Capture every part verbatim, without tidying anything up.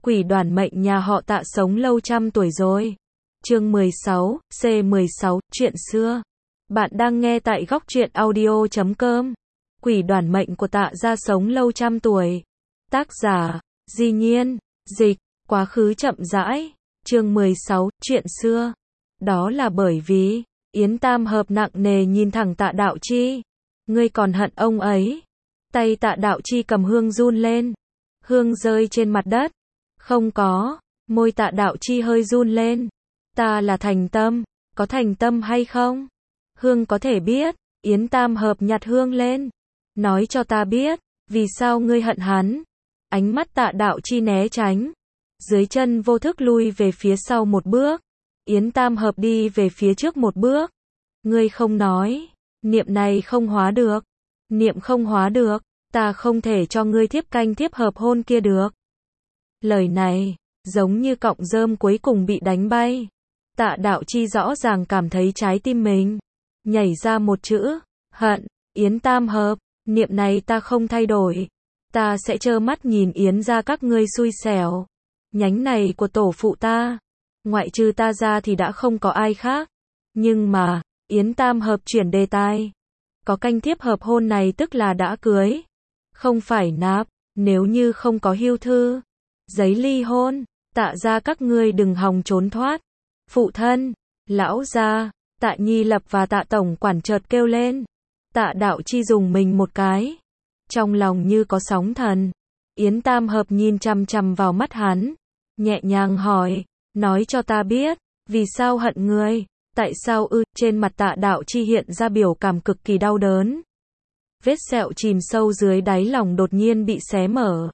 Quỷ đoản mệnh nhà họ Tạ sống lâu trăm tuổi rồi. Chương mười sáu, C mười sáu, chuyện xưa. Bạn đang nghe tại góc truyện audio chấm com. Quỷ đoản mệnh của Tạ gia sống lâu trăm tuổi. Tác giả, Di Nhiên, dịch, quá khứ chậm rãi. Chương mười sáu, chuyện xưa. Đó là bởi vì, Yến Tam Hợp nặng nề nhìn thẳng Tạ Đạo Chi. Ngươi còn hận ông ấy. Tay Tạ Đạo Chi cầm hương run lên. Hương rơi trên mặt đất. Không có, môi Tạ Đạo Chi hơi run lên. Ta là thành tâm, có thành tâm hay không? Hương có thể biết. Yến Tam Hợp nhặt hương lên. Nói cho ta biết, vì sao ngươi hận hắn? Ánh mắt Tạ Đạo Chi né tránh. Dưới chân vô thức lui về phía sau một bước. Yến Tam Hợp đi về phía trước một bước. Ngươi không nói, niệm này không hóa được. Niệm không hóa được, ta không thể cho ngươi thiếp canh thiếp hợp hôn kia được. Lời này, giống như cọng rơm cuối cùng bị đánh bay. Tạ Đạo Chi rõ ràng cảm thấy trái tim mình nhảy ra một chữ, hận. Yến Tam Hợp, niệm này ta không thay đổi. Ta sẽ trơ mắt nhìn Yến gia các ngươi xui xẻo. Nhánh này của tổ phụ ta, ngoại trừ ta ra thì đã không có ai khác. Nhưng mà, Yến Tam Hợp chuyển đề tài. Có canh thiếp hợp hôn này tức là đã cưới. Không phải nạp, nếu như không có hưu thư, giấy ly hôn, Tạ gia các ngươi đừng hòng trốn thoát. Phụ thân, lão gia, Tạ Nhi Lập và Tạ Tổng quản chợt kêu lên. Tạ Đạo Chi dùng mình một cái. Trong lòng như có sóng thần. Yến Tam Hợp nhìn chằm chằm vào mắt hắn. Nhẹ nhàng hỏi, nói cho ta biết, vì sao hận ngươi? Tại sao ư? Trên mặt Tạ Đạo Chi hiện ra biểu cảm cực kỳ đau đớn. Vết sẹo chìm sâu dưới đáy lòng đột nhiên bị xé mở.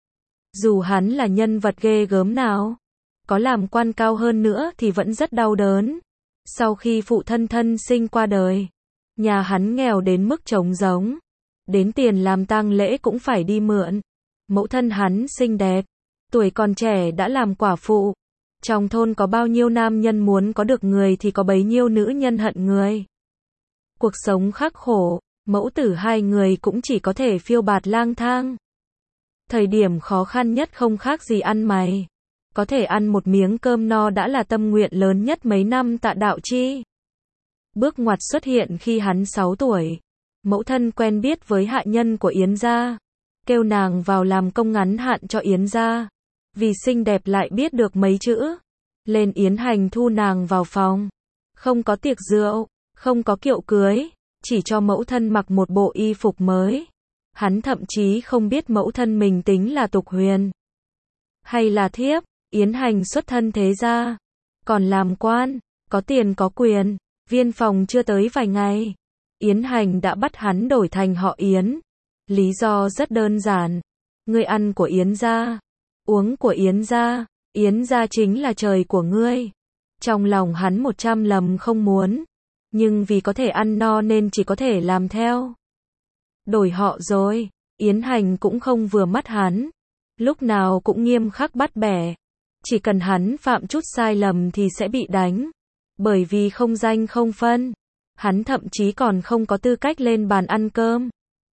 Dù hắn là nhân vật ghê gớm nào, có làm quan cao hơn nữa thì vẫn rất đau đớn. Sau khi phụ thân thân sinh qua đời, nhà hắn nghèo đến mức trống rỗng. Đến tiền làm tang lễ cũng phải đi mượn. Mẫu thân hắn xinh đẹp, tuổi còn trẻ đã làm quả phụ. Trong thôn có bao nhiêu nam nhân muốn có được người thì có bấy nhiêu nữ nhân hận người. Cuộc sống khắc khổ, mẫu tử hai người cũng chỉ có thể phiêu bạt lang thang. Thời điểm khó khăn nhất không khác gì ăn mày. Có thể ăn một miếng cơm no đã là tâm nguyện lớn nhất mấy năm Tạ Đạo Chi. Bước ngoặt xuất hiện khi hắn sáu tuổi. Mẫu thân quen biết với hạ nhân của Yến gia, kêu nàng vào làm công ngắn hạn cho Yến gia. Vì xinh đẹp lại biết được mấy chữ, lên Yến Hành thu nàng vào phòng. Không có tiệc rượu, không có kiệu cưới, chỉ cho mẫu thân mặc một bộ y phục mới. Hắn thậm chí không biết mẫu thân mình tính là tục huyền hay là thiếp. Yến Hành xuất thân thế gia, còn làm quan, có tiền có quyền. Viên phòng chưa tới vài ngày, Yến Hành đã bắt hắn đổi thành họ Yến. Lý do rất đơn giản. Ngươi ăn của Yến gia, uống của Yến gia, Yến gia chính là trời của ngươi. Trong lòng hắn một trăm lầm không muốn, nhưng vì có thể ăn no nên chỉ có thể làm theo. Đổi họ rồi, Yến Hành cũng không vừa mắt hắn. Lúc nào cũng nghiêm khắc bắt bẻ. Chỉ cần hắn phạm chút sai lầm thì sẽ bị đánh. Bởi vì không danh không phân, hắn thậm chí còn không có tư cách lên bàn ăn cơm.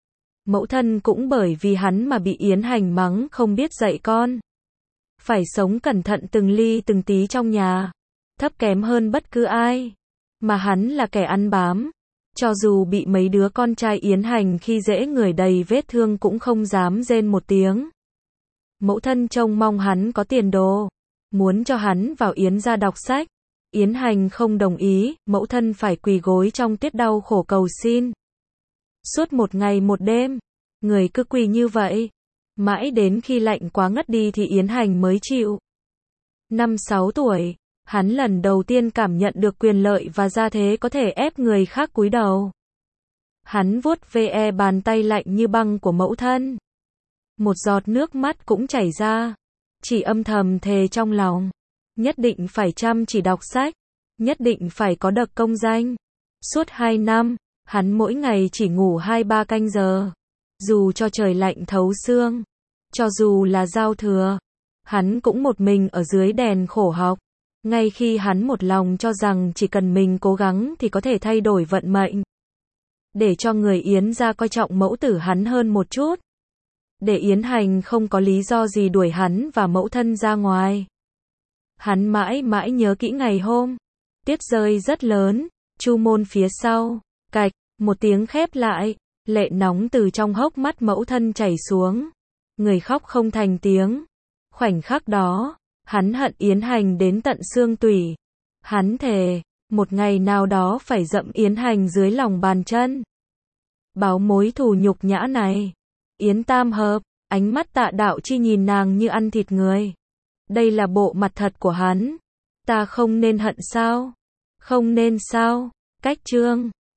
Mẫu thân cũng bởi vì hắn mà bị Yến Hành mắng không biết dạy con. Phải sống cẩn thận từng ly từng tí trong nhà, thấp kém hơn bất cứ ai. Mà hắn là kẻ ăn bám. Cho dù bị mấy đứa con trai Yến Hành khi dễ người đầy vết thương cũng không dám rên một tiếng. Mẫu thân trông mong hắn có tiền đồ, muốn cho hắn vào Yến gia đọc sách. Yến Hành không đồng ý, mẫu thân phải quỳ gối trong tuyết đau khổ cầu xin. Suốt một ngày một đêm, người cứ quỳ như vậy. Mãi đến khi lạnh quá ngất đi thì Yến Hành mới chịu. Năm sáu tuổi, hắn lần đầu tiên cảm nhận được quyền lợi và gia thế có thể ép người khác cúi đầu. Hắn vuốt ve bàn tay lạnh như băng của mẫu thân. Một giọt nước mắt cũng chảy ra. Chỉ âm thầm thề trong lòng. Nhất định phải chăm chỉ đọc sách. Nhất định phải có được công danh. Suốt hai năm, hắn mỗi ngày chỉ ngủ hai ba canh giờ. Dù cho trời lạnh thấu xương, cho dù là giao thừa, hắn cũng một mình ở dưới đèn khổ học. Ngay khi hắn một lòng cho rằng chỉ cần mình cố gắng thì có thể thay đổi vận mệnh. Để cho người Yến gia coi trọng mẫu tử hắn hơn một chút. để Yến Hành không có lý do gì đuổi hắn và mẫu thân ra ngoài. Hắn mãi mãi nhớ kỹ ngày hôm, tuyết rơi rất lớn, chu môn phía sau, cạch, một tiếng khép lại, lệ nóng từ trong hốc mắt mẫu thân chảy xuống. Người khóc không thành tiếng. Khoảnh khắc đó, hắn hận Yến Hành đến tận xương tủy. Hắn thề, một ngày nào đó phải dẫm Yến Hành dưới lòng bàn chân. Báo mối thù nhục nhã này. Yến Tam Hợp, ánh mắt Tạ Đạo Chi nhìn nàng như ăn thịt người. Đây là bộ mặt thật của hắn. Ta không nên hận sao? Không nên sao? Cách chương